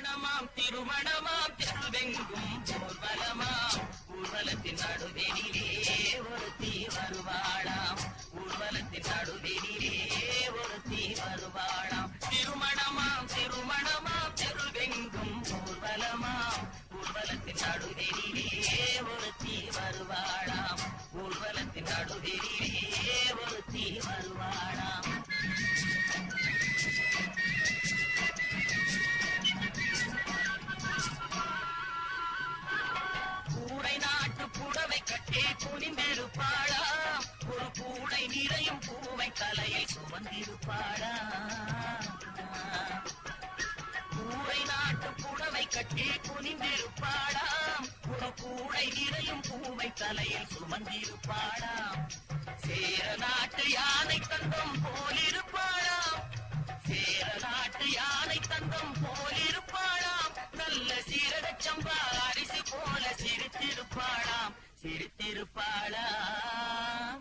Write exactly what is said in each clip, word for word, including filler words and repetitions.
திருமணமாம் திருமணமாம் திருவெங்கும் ஊர்வலமாம் ஊர்வலத்தின் நடுவெளியிலே ஒருத்தி வருவாளாம் ஊர்வலத்தின் நடுவெளியிலே ஒருத்தி வருவாளாம் திருமணமாம் திருமணமாம் திருவெங்கும் ஊர்வலமாம் ஊர்வலத்தின் நடுவெளியிலே ஒருத்தி வருவாளாம் ஊர்வலத்தின் நடுவெளியிலே ஒருத்தி வருவாளாம். கூடை நாட்டு புடவை கட்டி குனிந்திருப்பாளா ஒரு கூடை நிறையும் பூவை தலையை சுமந்திருப்பாளா கூடை நாட்டு புடவை கட்டி குனிந்திருப்பாளாம் ஒரு கூடை நிறையும் பூவை தலையை சுமந்திருப்பாளாம் சேர நாட்டு யானை தந்தம் போலிருப்பாளாம் சேர நாட்டு யானை தந்தம் போலிருப்பாளாம் நல்ல சீரக சம்பா அரிசி போல சிரித்திருப்பாளாம் சிரித்திருப்பாளாம்.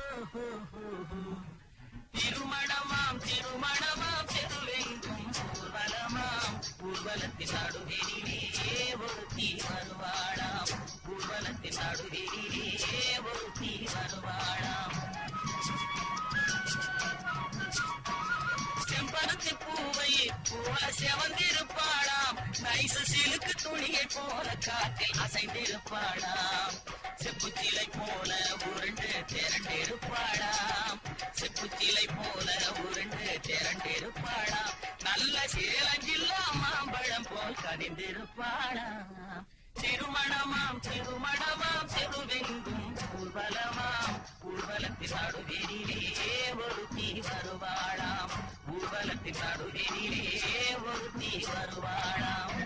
திருமணமாம் திருமணமாம் திருவெங்கும் ஊர்வலமாம் ஊர்வலத்தின் நடுவெளியிலே ஒருத்தி வருவாளாம் ஊர்வலத்தின் நடுவெளியிலே ஒருத்தி வருவாளாம். செம்பருத்தி பூவை போல செவந்திருப்பாளாம் நைசு சிலுக்கு துணியை போல காற்றில் அசைந்திருப்பாளாம் செப்புச்சிலை போல உருண்டு திரண்டிருப்பாளாம் செப்புச்சிலை போல உருண்டு திரண்டிருப்பாளாம் நல்ல சேலஞ்சில்லா மாம்பழம் போல் கனிந்திருப்பாளாம். திருமணமாம் திருமணமாம் திருவெங்கும் ஊர்வலமாம் ஊர்வலத்தின் நடுவெளியிலே ஒருத்தி வருவாளாம் ஊர்வலத்தின் நடுவெளியிலே ஒருத்தி வருவாளாம்.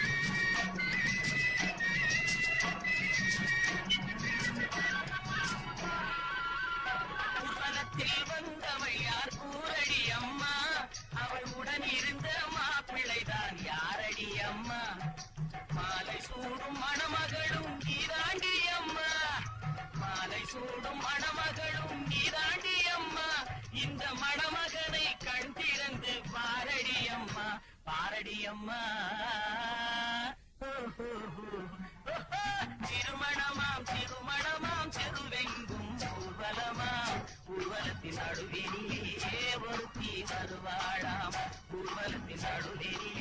ஊர்வலத்தில் வந்தவள் யார் கூரடி அம்மா அவள் உடன் இருந்த மாப்பிள்ளைதான் யாரடி அம்மா மாலை சூடும் மணமகளும் நீதாண்டி அம்மா மாலை சூடும் மணமகளும் நீதாண்டி அம்மா இந்த மணமகனை கண் திறந்து பாரடி அம்மா பாரடி அம்மா. திருமணமாம் திருமணமாம் திருவெங்கும் ஊர்வலமாம் ஊர்வலத்தின் நடுவெளியிலே ஒருத்தி வருவாளாம் ஊர்வலத்தின் நடுவெளியிலே